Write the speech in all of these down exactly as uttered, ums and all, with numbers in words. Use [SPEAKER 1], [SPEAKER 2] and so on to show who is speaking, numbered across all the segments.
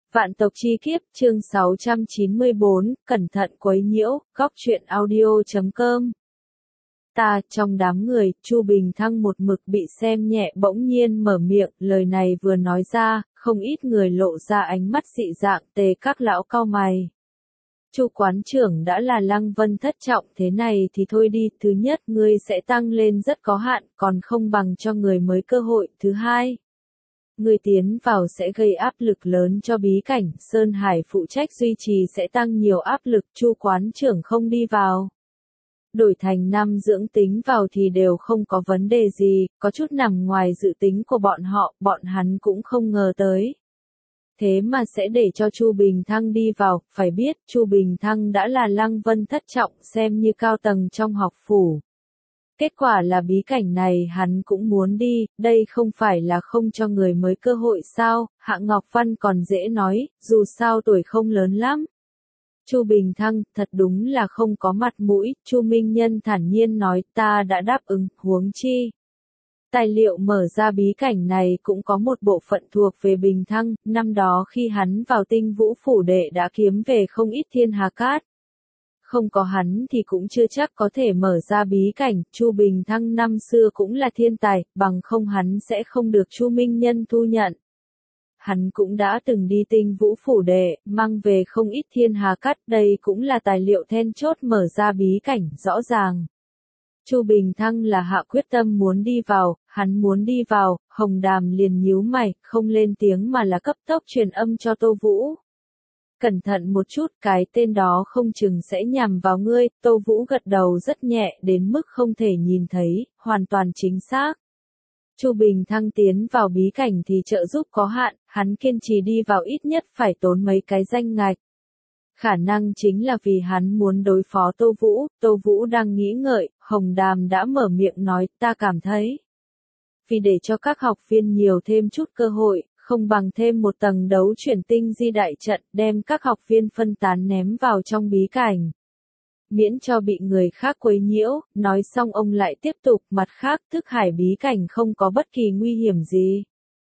[SPEAKER 1] Vạn tộc chi kiếp, chương sáu trăm chín mươi bốn, cẩn thận quấy nhiễu, góc truyện audio chấm com. Ta, trong đám người, Chu Bình Thăng một mực bị xem nhẹ bỗng nhiên mở miệng, lời này vừa nói ra, không ít người lộ ra ánh mắt dị dạng tề các lão cau mày. Chu quán trưởng đã là Lăng Vân thất trọng thế này thì thôi đi, thứ nhất ngươi sẽ tăng lên rất có hạn, còn không bằng cho người mới cơ hội, thứ hai. Người tiến vào sẽ gây áp lực lớn cho bí cảnh, Sơn Hải phụ trách duy trì sẽ tăng nhiều áp lực, Chu quán trưởng không đi vào. Đổi thành năm dưỡng tính vào thì đều không có vấn đề gì, có chút nằm ngoài dự tính của bọn họ, bọn hắn cũng không ngờ tới. Thế mà sẽ để cho Chu Bình Thăng đi vào, phải biết, Chu Bình Thăng đã là Lăng Vân thất trọng xem như cao tầng trong học phủ. Kết quả là bí cảnh này hắn cũng muốn đi, đây không phải là không cho người mới cơ hội sao, Hạ Ngọc Văn còn dễ nói, dù sao tuổi không lớn lắm. Chu Bình Thăng, thật đúng là không có mặt mũi, Chu Minh Nhân thản nhiên nói, ta đã đáp ứng, huống chi. Tài liệu mở ra bí cảnh này cũng có một bộ phận thuộc về Bình Thăng, năm đó khi hắn vào Tinh Vũ phủ đệ đã kiếm về không ít thiên hà cát. Không có hắn thì cũng chưa chắc có thể mở ra bí cảnh, Chu Bình Thăng năm xưa cũng là thiên tài, bằng không hắn sẽ không được Chu Minh Nhân thu nhận. Hắn cũng đã từng đi Tinh Vũ phủ đệ, mang về không ít thiên hà cát, đây cũng là tài liệu then chốt mở ra bí cảnh, rõ ràng. Chu Bình Thăng là hạ quyết tâm muốn đi vào, hắn muốn đi vào, Hồng Đàm liền nhíu mày, không lên tiếng mà là cấp tốc truyền âm cho Tô Vũ. Cẩn thận một chút, cái tên đó không chừng sẽ nhằm vào ngươi, Tô Vũ gật đầu rất nhẹ đến mức không thể nhìn thấy, hoàn toàn chính xác. Chu Bình Thăng tiến vào bí cảnh thì trợ giúp có hạn, hắn kiên trì đi vào ít nhất phải tốn mấy cái danh ngạch. Khả năng chính là vì hắn muốn đối phó Tô Vũ, Tô Vũ đang nghĩ ngợi, Hồng Đàm đã mở miệng nói, ta cảm thấy. Vì để cho các học viên nhiều thêm chút cơ hội, không bằng thêm một tầng đấu chuyển tinh di đại trận, đem các học viên phân tán ném vào trong bí cảnh. Miễn cho bị người khác quấy nhiễu, nói xong ông lại tiếp tục, mặt khác thức hải bí cảnh không có bất kỳ nguy hiểm gì.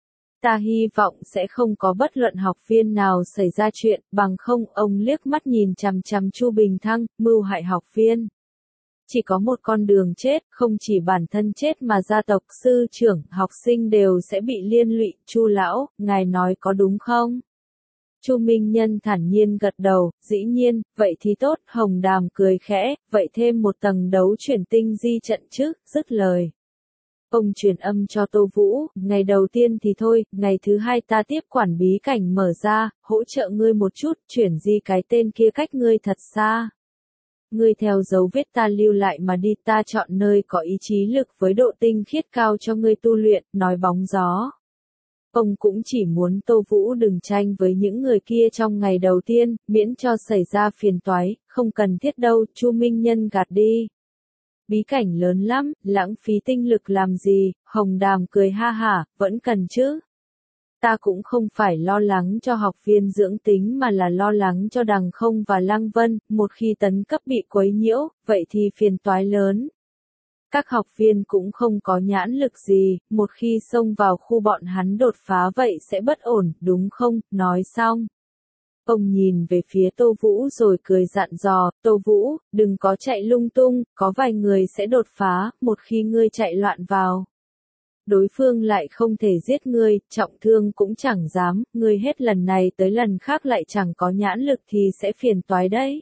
[SPEAKER 1] Ta hy vọng sẽ không có bất luận học viên nào xảy ra chuyện, bằng không ông liếc mắt nhìn chằm chằm Chu Bình Thăng, mưu hại học viên. Chỉ có một con đường chết, không chỉ bản thân chết mà gia tộc, sư trưởng, học sinh đều sẽ bị liên lụy, Chu lão, ngài nói có đúng không? Chu Minh Nhân thản nhiên gật đầu, dĩ nhiên, vậy thì tốt, Hồng Đàm cười khẽ, vậy thêm một tầng đấu chuyển tinh di trận chứ, dứt lời. Ông truyền âm cho Tô Vũ, ngày đầu tiên thì thôi, ngày thứ hai ta tiếp quản bí cảnh mở ra, hỗ trợ ngươi một chút, chuyển di cái tên kia cách ngươi thật xa. Ngươi theo dấu vết ta lưu lại mà đi, ta chọn nơi có ý chí lực với độ tinh khiết cao cho ngươi tu luyện, nói bóng gió. Ông cũng chỉ muốn Tô Vũ đừng tranh với những người kia trong ngày đầu tiên, miễn cho xảy ra phiền toái, không cần thiết đâu, Chu Minh Nhân gạt đi. Bí cảnh lớn lắm, lãng phí tinh lực làm gì, Hồng Đàm cười ha hả, vẫn cần chứ. Ta cũng không phải lo lắng cho học viên dưỡng tính mà là lo lắng cho Đằng Không và Lăng Vân, một khi tấn cấp bị quấy nhiễu, vậy thì phiền toái lớn. Các học viên cũng không có nhãn lực gì, một khi xông vào khu bọn hắn đột phá vậy sẽ bất ổn, đúng không, nói xong. Ông nhìn về phía Tô Vũ rồi cười dặn dò, Tô Vũ, đừng có chạy lung tung, có vài người sẽ đột phá, một khi ngươi chạy loạn vào. Đối phương lại không thể giết ngươi, trọng thương cũng chẳng dám, ngươi hết lần này tới lần khác lại chẳng có nhãn lực thì sẽ phiền toái đấy.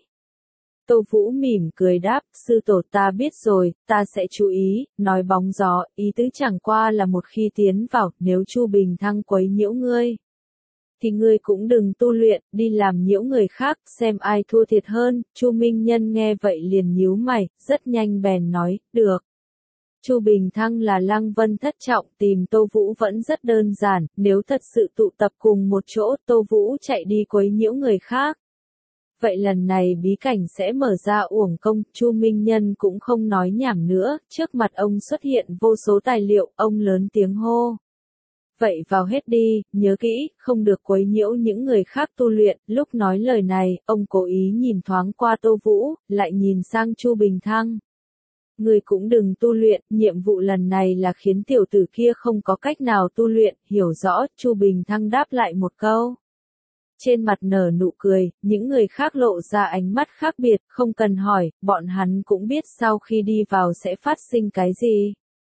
[SPEAKER 1] Tô Vũ mỉm cười đáp, sư tổ ta biết rồi, ta sẽ chú ý, nói bóng gió, ý tứ chẳng qua là một khi tiến vào, nếu Chu Bình Thăng quấy nhiễu ngươi. Thì ngươi cũng đừng tu luyện, đi làm nhiễu người khác, xem ai thua thiệt hơn, Chu Minh Nhân nghe vậy liền nhíu mày, rất nhanh bèn nói, được. Chu Bình Thăng là Lăng Vân thất trọng, tìm Tô Vũ vẫn rất đơn giản, nếu thật sự tụ tập cùng một chỗ, Tô Vũ chạy đi quấy nhiễu người khác. Vậy lần này bí cảnh sẽ mở ra uổng công, Chu Minh Nhân cũng không nói nhảm nữa, trước mặt ông xuất hiện vô số tài liệu, ông lớn tiếng hô. Vậy vào hết đi, nhớ kỹ, không được quấy nhiễu những người khác tu luyện, lúc nói lời này, ông cố ý nhìn thoáng qua Tô Vũ, lại nhìn sang Chu Bình Thăng. Người cũng đừng tu luyện, nhiệm vụ lần này là khiến tiểu tử kia không có cách nào tu luyện, hiểu rõ, Chu Bình Thăng đáp lại một câu. trên mặt nở nụ cười, những người khác lộ ra ánh mắt khác biệt, không cần hỏi, bọn hắn cũng biết sau khi đi vào sẽ phát sinh cái gì.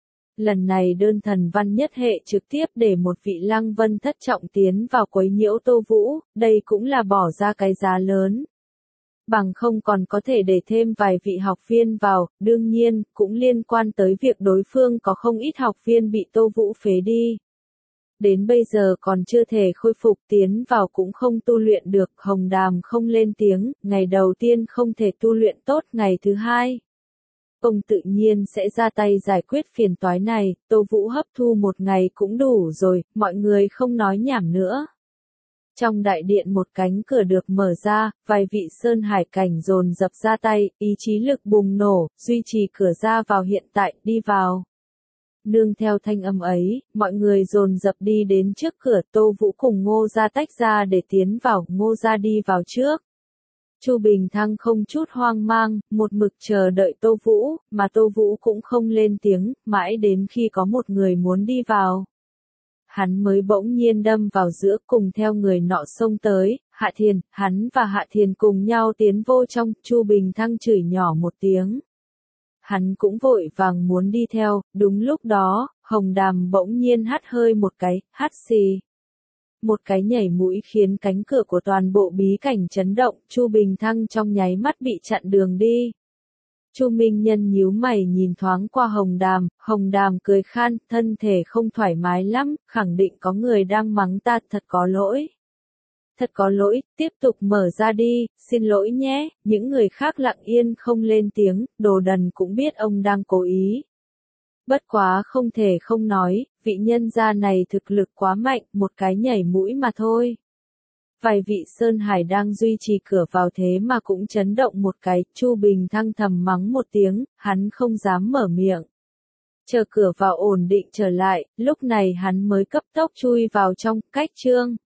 [SPEAKER 1] Lần này đơn thần văn nhất hệ trực tiếp để một vị lăng vân thất trọng tiến vào quấy nhiễu Tô Vũ, đây cũng là bỏ ra cái giá lớn. Bằng không còn có thể để thêm vài vị học viên vào, đương nhiên, cũng liên quan tới việc đối phương có không ít học viên bị Tô Vũ phế đi. Đến bây giờ còn chưa thể khôi phục, tiến vào cũng không tu luyện được, Hồng Đàm không lên tiếng, ngày đầu tiên không thể tu luyện tốt, ngày thứ hai. Ông tự nhiên sẽ ra tay giải quyết phiền toái này, Tô Vũ hấp thu một ngày cũng đủ rồi, mọi người không nói nhảm nữa. Trong đại điện một cánh cửa được mở ra, vài vị sơn hải cảnh dồn dập ra tay, ý chí lực bùng nổ, duy trì cửa ra vào hiện tại, đi vào. Nương theo thanh âm ấy, mọi người dồn dập đi đến trước cửa, Tô Vũ cùng Ngô Gia tách ra để tiến vào, Ngô Gia đi vào trước. Chu Bình Thăng không chút hoang mang, một mực chờ đợi Tô Vũ, mà Tô Vũ cũng không lên tiếng, mãi đến khi có một người muốn đi vào. Hắn mới bỗng nhiên đâm vào giữa, cùng theo người nọ xông tới, Hạ Thiền, hắn và Hạ Thiền cùng nhau tiến vô trong, Chu Bình Thăng chửi nhỏ một tiếng. Hắn cũng vội vàng muốn đi theo, đúng lúc đó, Hồng Đàm bỗng nhiên hắt hơi một cái, hắt xì. Một cái nhảy mũi khiến cánh cửa của toàn bộ bí cảnh chấn động, Chu Bình Thăng trong nháy mắt bị chặn đường đi. Chu Minh Nhân nhíu mày nhìn thoáng qua Hồng Đàm, Hồng Đàm cười khan, thân thể không thoải mái lắm, khẳng định có người đang mắng ta, thật có lỗi. Thật có lỗi, tiếp tục mở ra đi, xin lỗi nhé, những người khác lặng yên không lên tiếng, Đồ Đần cũng biết ông đang cố ý. Bất quá không thể không nói, vị nhân gia này thực lực quá mạnh, một cái nhảy mũi mà thôi. Vài vị Sơn Hải đang duy trì cửa vào thế mà cũng chấn động một cái, Chu Bình Thăng thầm mắng một tiếng, hắn không dám mở miệng. Chờ cửa vào ổn định trở lại, lúc này hắn mới cấp tốc chui vào trong, cách chương.